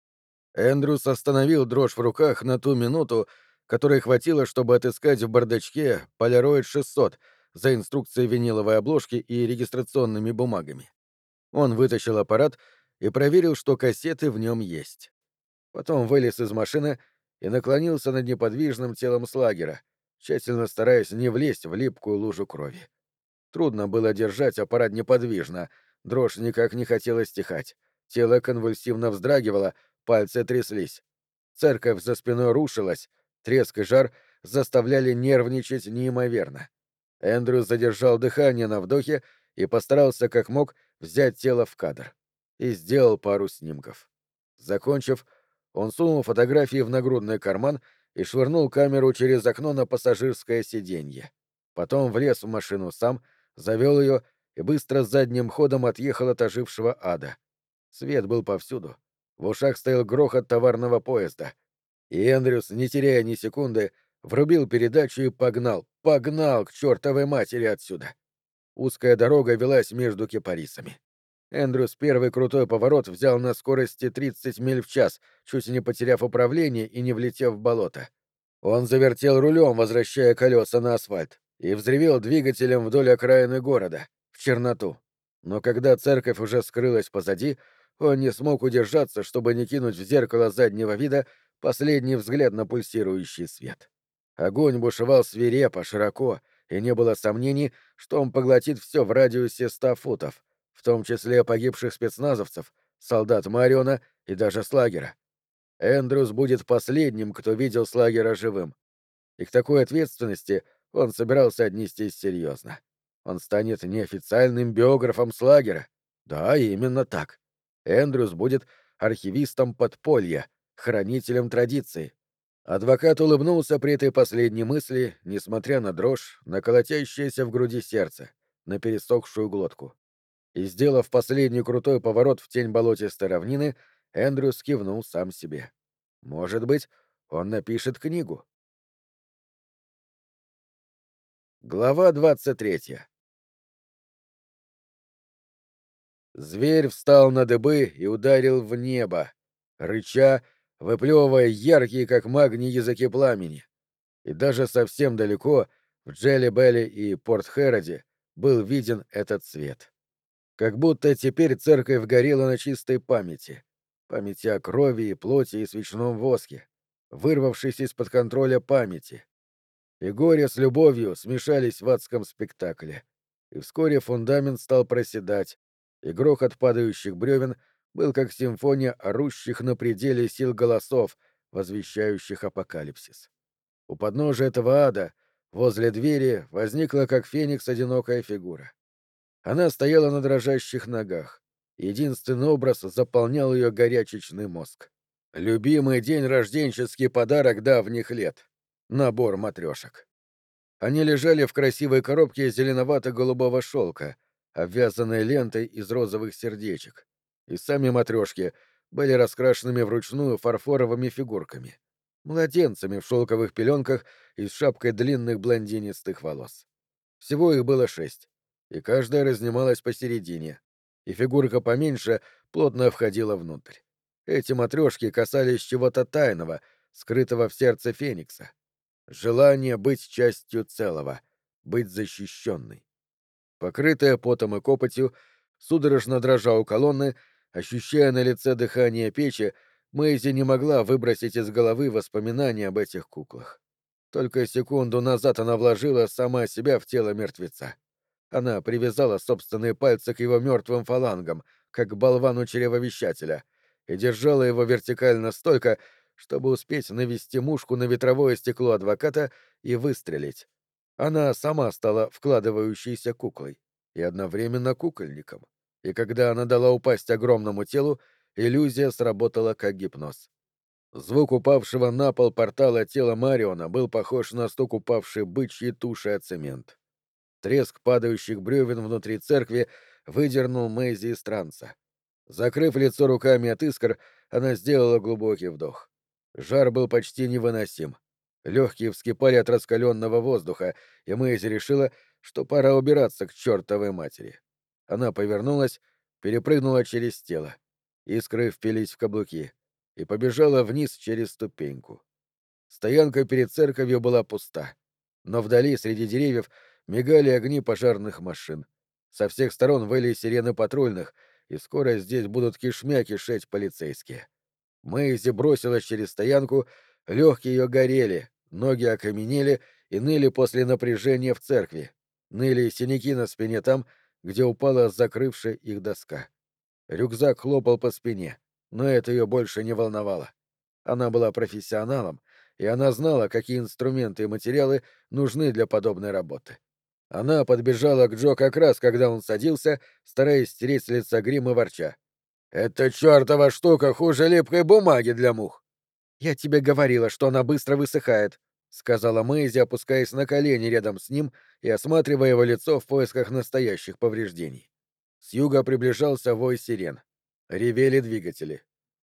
Эндрюс остановил дрожь в руках на ту минуту, которой хватило, чтобы отыскать в бардачке Polaroid 600 за инструкцией виниловой обложки и регистрационными бумагами. Он вытащил аппарат и проверил, что кассеты в нем есть. Потом вылез из машины и наклонился над неподвижным телом Слагера, тщательно стараясь не влезть в липкую лужу крови. Трудно было держать аппарат неподвижно, дрожь никак не хотела стихать. Тело конвульсивно вздрагивало, пальцы тряслись. Церковь за спиной рушилась, треск и жар заставляли нервничать неимоверно. Эндрю задержал дыхание на вдохе и постарался как мог взять тело в кадр. И сделал пару снимков. Закончив, он сунул фотографии в нагрудный карман и швырнул камеру через окно на пассажирское сиденье. Потом влез в машину сам, завел ее и быстро задним ходом отъехал от ожившего ада. Свет был повсюду. В ушах стоял грохот товарного поезда. И Эндрюс, не теряя ни секунды, врубил передачу и погнал к чертовой матери отсюда. Узкая дорога велась между кипарисами. Эндрюс первый крутой поворот взял на скорости 30 миль в час, чуть не потеряв управление и не влетев в болото. Он завертел рулем, возвращая колеса на асфальт, и взревел двигателем вдоль окраины города, в черноту. Но когда церковь уже скрылась позади, он не смог удержаться, чтобы не кинуть в зеркало заднего вида последний взгляд на пульсирующий свет. Огонь бушевал свирепо, широко, и не было сомнений, что он поглотит все в радиусе 100 футов, в том числе погибших спецназовцев, солдат Мариона и даже Слагера. Эндрюс будет последним, кто видел Слагера живым. И к такой ответственности он собирался отнестись серьезно. Он станет неофициальным биографом Слагера. Да, именно так. Эндрюс будет архивистом подполья, хранителем традиции. Адвокат улыбнулся при этой последней мысли, несмотря на дрожь, на колотящееся в груди сердце, на пересохшую глотку. И, сделав последний крутой поворот в тень болотистой равнины, Эндрюс кивнул сам себе. Может быть, он напишет книгу. Глава 23. Зверь встал на дыбы и ударил в небо, рыча, выплевывая яркие, как магний, языки пламени. И даже совсем далеко, в Джелли-Белли и Порт-Хэроде, был виден этот свет. Как будто теперь церковь горела на чистой памяти. Памяти о крови и плоти и свечном воске, вырвавшись из-под контроля памяти. И горе с любовью смешались в адском спектакле. И вскоре фундамент стал проседать, и грохот падающих бревен был как симфония орущих на пределе сил голосов, возвещающих апокалипсис. У подножия этого ада, возле двери, возникла как феникс одинокая фигура. Она стояла на дрожащих ногах. Единственный образ заполнял ее горячечный мозг. Любимый день рожденческий подарок давних лет. Набор матрешек. Они лежали в красивой коробке зеленовато-голубого шелка, обвязанной лентой из розовых сердечек. И сами матрешки были раскрашенными вручную фарфоровыми фигурками. Младенцами в шелковых пеленках и с шапкой длинных блондинистых волос. Всего их было 6, и каждая разнималась посередине, и фигурка поменьше плотно входила внутрь. Эти матрешки касались чего-то тайного, скрытого в сердце Феникса. Желание быть частью целого, быть защищенной. Покрытая потом и копотью, судорожно дрожа у колонны, ощущая на лице дыхание печи, Мэйзи не могла выбросить из головы воспоминания об этих куклах. Только секунду назад она вложила сама себя в тело мертвеца. Она привязала собственные пальцы к его мертвым фалангам, как к болвану чревовещателя, и держала его вертикально столько, чтобы успеть навести мушку на ветровое стекло адвоката и выстрелить. Она сама стала вкладывающейся куклой и одновременно кукольником. И когда она дала упасть огромному телу, иллюзия сработала как гипноз. Звук упавшего на пол портала тела Мариона был похож на стук упавшей бычьей туши о цемент. Треск падающих бревен внутри церкви выдернул Мэйзи из транса. Закрыв лицо руками от искр, она сделала глубокий вдох. Жар был почти невыносим. Легкие вскипали от раскаленного воздуха, и Мэйзи решила, что пора убираться к чертовой матери. Она повернулась, перепрыгнула через тело. Искры впились в каблуки и побежала вниз через ступеньку. Стоянка перед церковью была пуста, но вдали, среди деревьев, мигали огни пожарных машин. Со всех сторон выли сирены патрульных, и скоро здесь будут кишмя кишеть полицейские. Мэйзи бросилась через стоянку, легкие ее горели, ноги окаменели и ныли после напряжения в церкви. Ныли синяки на спине там, где упала закрывшая их доска. Рюкзак хлопал по спине, но это ее больше не волновало. Она была профессионалом, и она знала, какие инструменты и материалы нужны для подобной работы. Она подбежала к Джо как раз, когда он садился, стараясь стереть с лица грим и ворча. «Эта чертова штука хуже липкой бумаги для мух!» «Я тебе говорила, что она быстро высыхает», — сказала Мэйзи, опускаясь на колени рядом с ним и осматривая его лицо в поисках настоящих повреждений. С юга приближался вой сирен. Ревели двигатели.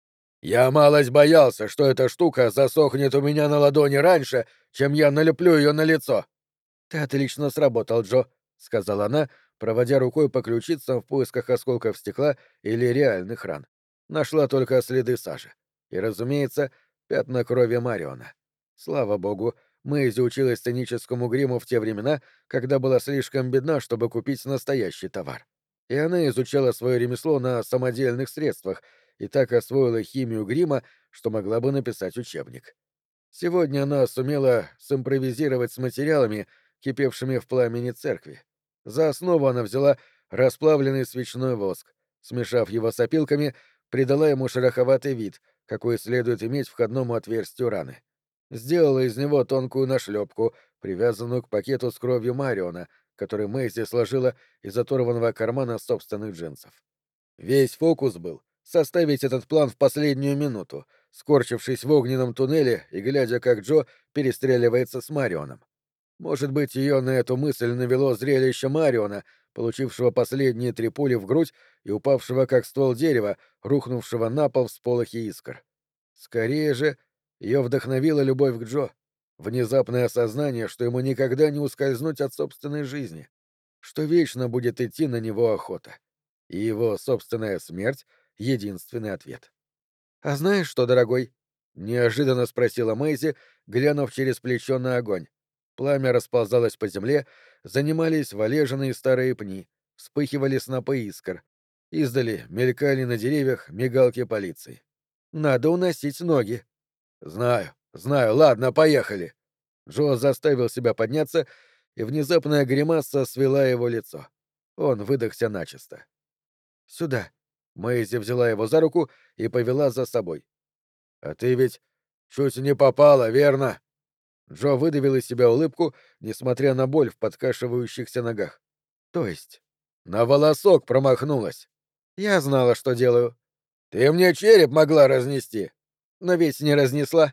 «Я малость боялся, что эта штука засохнет у меня на ладони раньше, чем я налеплю ее на лицо». «Ты отлично сработал, Джо», — сказала она, проводя рукой по ключицам в поисках осколков стекла или реальных ран. Нашла только следы сажи. И, разумеется, пятна крови Мариона. Слава богу, Мэйзи училась сценическому гриму в те времена, когда была слишком бедна, чтобы купить настоящий товар. И она изучала свое ремесло на самодельных средствах и так освоила химию грима, что могла бы написать учебник. Сегодня она сумела симпровизировать с материалами, кипевшими в пламени церкви. За основу она взяла расплавленный свечной воск, смешав его с опилками, придала ему шероховатый вид, какой следует иметь входному отверстию раны. Сделала из него тонкую нашлепку, привязанную к пакету с кровью Мариона, который Мэйзи сложила из оторванного кармана собственных джинсов. Весь фокус был составить этот план в последнюю минуту, скорчившись в огненном туннеле и глядя, как Джо перестреливается с Марионом. Может быть, ее на эту мысль навело зрелище Мариона, получившего последние 3 пули в грудь и упавшего как ствол дерева, рухнувшего на пол в сполохе искр. Скорее же, ее вдохновила любовь к Джо, внезапное осознание, что ему никогда не ускользнуть от собственной жизни, что вечно будет идти на него охота. И его собственная смерть — единственный ответ. «А знаешь что, дорогой?» — неожиданно спросила Мэйзи, глянув через плечо на огонь. Пламя расползалось по земле, занимались валежины и старые пни, вспыхивали снопы искр. Издали мелькали на деревьях мигалки полиции. «Надо уносить ноги». «Знаю, знаю, ладно, поехали». Джо заставил себя подняться, и внезапная гримаса свела его лицо. Он выдохся начисто. «Сюда». Мэйзи взяла его за руку и повела за собой. «А ты ведь чуть не попала, верно?» Джо выдавил из себя улыбку, несмотря на боль в подкашивающихся ногах. «То есть?» «На волосок промахнулась». «Я знала, что делаю». «Ты мне череп могла разнести». «Но ведь не разнесла».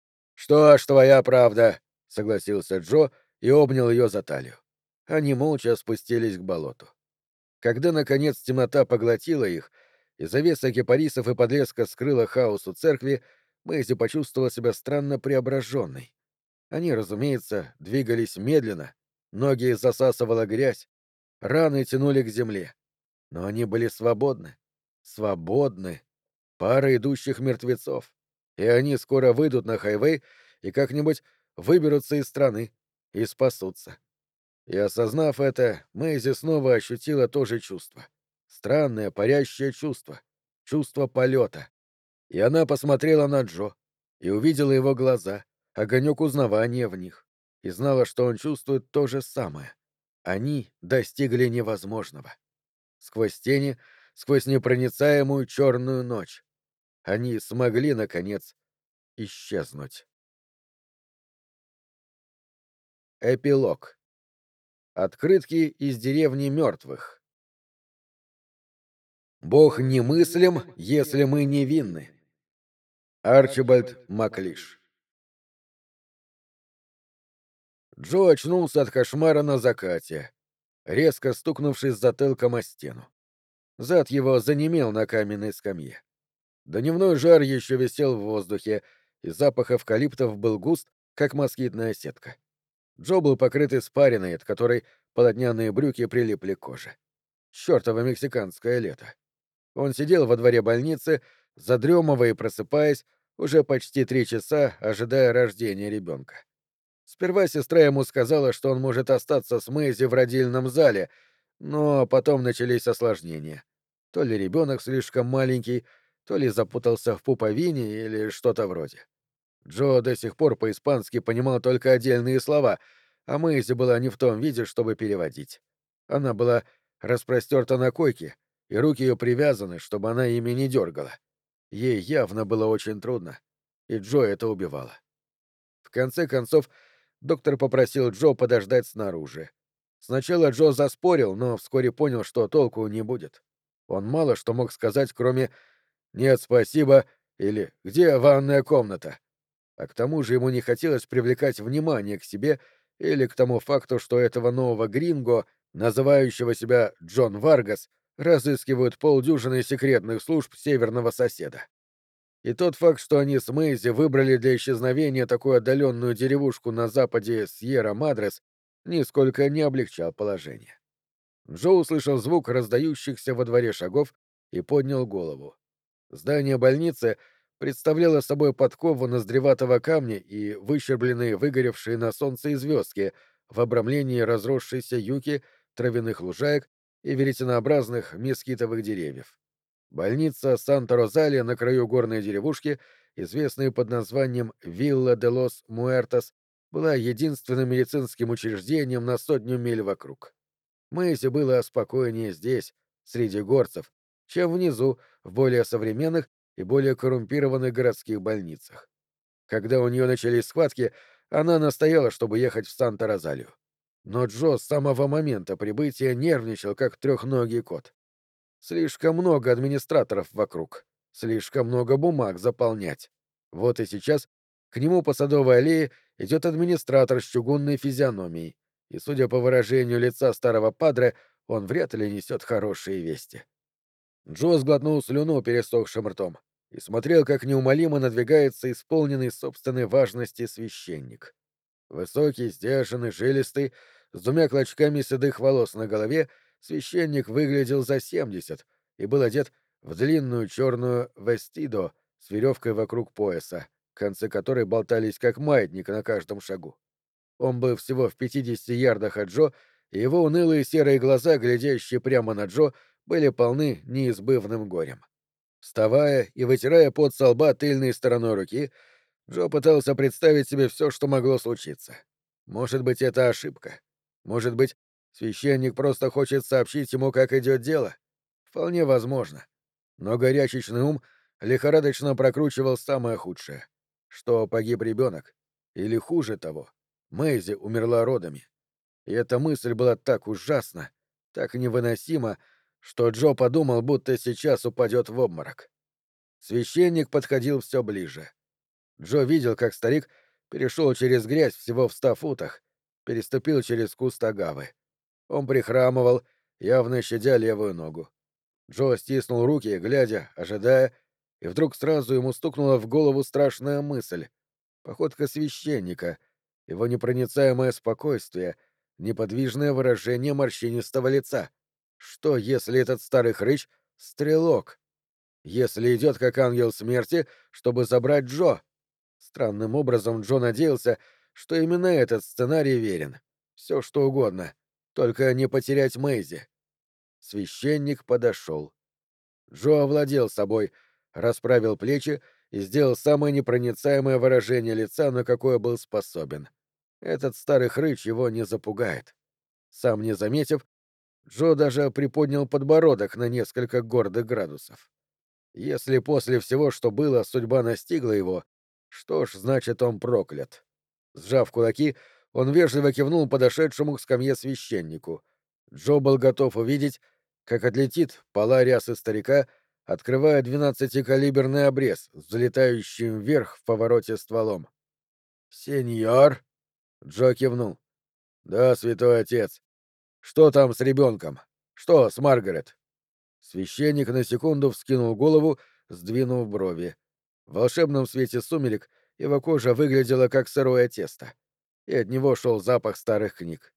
«Что ж, твоя правда», — согласился Джо и обнял ее за талию. Они молча спустились к болоту. Когда, наконец, темнота поглотила их, и завеса кипарисов и подлеска скрыла хаос у церкви, Мэйзи почувствовала себя странно преображенной. Они, разумеется, двигались медленно, ноги засасывала грязь, раны тянули к земле. Но они были свободны. Свободны. Пара идущих мертвецов. И они скоро выйдут на хайвей и как-нибудь выберутся из страны и спасутся. И осознав это, Мэйзи снова ощутила то же чувство. Странное, парящее чувство. Чувство полета. И она посмотрела на Джо и увидела его глаза, огонек узнавания в них, и знала, что он чувствует то же самое. Они достигли невозможного. Сквозь тени, сквозь непроницаемую черную ночь. Они смогли, наконец, исчезнуть. Эпилог. Открытки из деревни мертвых. Бог немыслим, если мы невинны. Арчибальд Маклиш. Джо очнулся от кошмара на закате, резко стукнувшись затылком о стену. Зад его занемел на каменной скамье. Дневной жар еще висел в воздухе, и запах эвкалиптов был густ, как москитная сетка. Джо был покрыт испариной, от которой полотняные брюки прилипли к коже. Чёртово мексиканское лето. Он сидел во дворе больницы, задремывая и просыпаясь, уже почти 3 часа, ожидая рождения ребенка. Сперва сестра ему сказала, что он может остаться с Мэйзи в родильном зале, но потом начались осложнения. То ли ребенок слишком маленький, то ли запутался в пуповине или что-то вроде. Джо до сих пор по-испански понимал только отдельные слова, а Мэйзи была не в том виде, чтобы переводить. Она была распростерта на койке, и руки ее привязаны, чтобы она ими не дергала. Ей явно было очень трудно, и Джо это убивало. В конце концов, доктор попросил Джо подождать снаружи. Сначала Джо заспорил, но вскоре понял, что толку не будет. Он мало что мог сказать, кроме «нет, спасибо» или «где ванная комната?». А к тому же ему не хотелось привлекать внимание к себе или к тому факту, что этого нового гринго, называющего себя Джон Варгас, разыскивают полдюжины секретных служб северного соседа. И тот факт, что они с Мэйзи выбрали для исчезновения такую отдаленную деревушку на западе Сьерра-Мадрес, нисколько не облегчал положение. Джо услышал звук раздающихся во дворе шагов и поднял голову. Здание больницы представляло собой подкову ноздреватого камня и выщербленные, выгоревшие на солнце звездки в обрамлении разросшейся юки, травяных лужаек и веретенообразных мескитовых деревьев. Больница Санта-Розалия на краю горной деревушки, известная под названием Вилла де лос Муэртос, была единственным медицинским учреждением на 100 миль вокруг. Мэйси было спокойнее здесь, среди горцев, чем внизу, в более современных и более коррумпированных городских больницах. Когда у нее начались схватки, она настояла, чтобы ехать в Санта-Розалию. Но Джо с самого момента прибытия нервничал, как трехногий кот. Слишком много администраторов вокруг, слишком много бумаг заполнять. Вот и сейчас к нему по Садовой аллее идет администратор с чугунной физиономией, и, судя по выражению лица старого падре, он вряд ли несет хорошие вести. Джо сглотнул слюну пересохшим ртом и смотрел, как неумолимо надвигается исполненный собственной важности священник. Высокий, сдержанный, жилистый, с 2 клочками седых волос на голове, священник выглядел за 70 и был одет в длинную черную вестидо с веревкой вокруг пояса, концы которой болтались как маятник на каждом шагу. Он был всего в 50 ярдах от Джо, и его унылые серые глаза, глядящие прямо на Джо, были полны неизбывным горем. Вставая и вытирая пот со лба тыльной стороной руки, Джо пытался представить себе все, что могло случиться. Может быть, это ошибка. Может быть, священник просто хочет сообщить ему, как идет дело. Вполне возможно. Но горячечный ум лихорадочно прокручивал самое худшее. Что погиб ребенок. Или хуже того, Мэйзи умерла родами. И эта мысль была так ужасна, так невыносима, что Джо подумал, будто сейчас упадет в обморок. Священник подходил все ближе. Джо видел, как старик перешел через грязь всего в 100 футах, переступил через куст агавы. Он прихрамывал, явно щадя левую ногу. Джо стиснул руки, глядя, ожидая, и вдруг сразу ему стукнула в голову страшная мысль. Походка священника, его непроницаемое спокойствие, неподвижное выражение морщинистого лица. Что, если этот старый хрыч — стрелок? Если идет как ангел смерти, чтобы забрать Джо? Странным образом Джо надеялся, что именно этот сценарий верен. Все что угодно, только не потерять Мэйзи. Священник подошел. Джо овладел собой, расправил плечи и сделал самое непроницаемое выражение лица, на какое был способен. Этот старый хрыч его не запугает. Сам не заметив, Джо даже приподнял подбородок на несколько гордых градусов. Если после всего, что было, судьба настигла его, что ж, значит, он проклят. Сжав кулаки, он вежливо кивнул подошедшему к скамье священнику. Джо был готов увидеть, как отлетит пола рясы старика, открывая 12-калиберный обрез, взлетающим вверх в повороте стволом. «Сеньор?» — Джо кивнул. «Да, святой отец. Что там с ребенком? Что с Маргарет?» Священник на секунду вскинул голову, сдвинув брови. В волшебном свете сумерек его кожа выглядела как сырое тесто, и от него шел запах старых книг.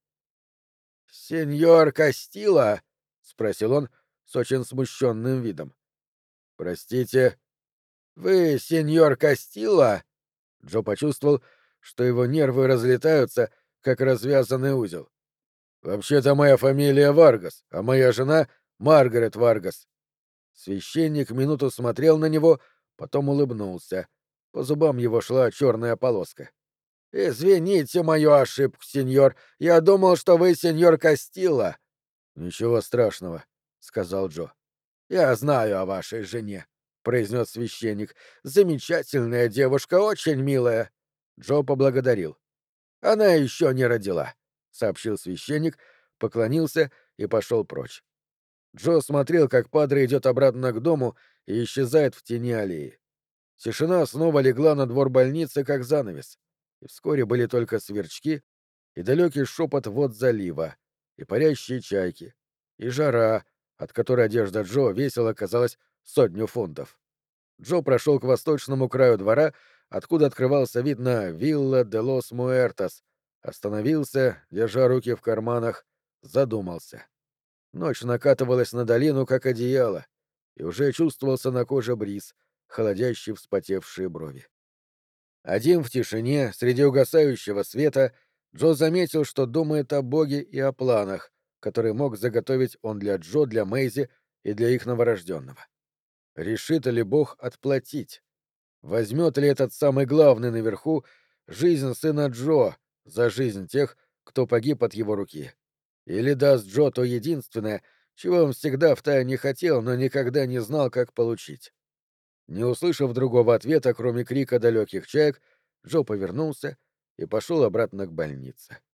«Сеньор Кастила?» — спросил он с очень смущенным видом. «Простите, вы сеньор Кастила?» Джо почувствовал, что его нервы разлетаются, как развязанный узел. «Вообще-то моя фамилия Варгас, а моя жена — Маргарет Варгас». Священник минуту смотрел на него, потом улыбнулся. По зубам его шла черная полоска. «Извините мою ошибку, сеньор. Я думал, что вы сеньор Кастилла». «Ничего страшного», — сказал Джо. «Я знаю о вашей жене», — произнес священник. «Замечательная девушка, очень милая». Джо поблагодарил. «Она еще не родила», — сообщил священник, поклонился и пошел прочь. Джо смотрел, как падре идет обратно к дому и исчезает в тени аллеи. Тишина снова легла на двор больницы, как занавес, и вскоре были только сверчки и далекий шепот вод залива, и парящие чайки, и жара, от которой одежда Джо весила, казалось, 100 фунтов. Джо прошел к восточному краю двора, откуда открывался вид на Вилла де лос Муэртос, остановился, держа руки в карманах, задумался. Ночь накатывалась на долину, как одеяло, и уже чувствовался на коже бриз, холодящий вспотевшие брови. Один в тишине, среди угасающего света, Джо заметил, что думает о Боге и о планах, которые мог заготовить он для Джо, для Мэйзи и для их новорожденного. Решит ли Бог отплатить? Возьмет ли этот самый главный наверху жизнь сына Джо за жизнь тех, кто погиб от его руки? Или даст Джо то единственное, чего он всегда втайне хотел, но никогда не знал, как получить? Не услышав другого ответа, кроме крика далеких чаек, Джо повернулся и пошел обратно к больнице.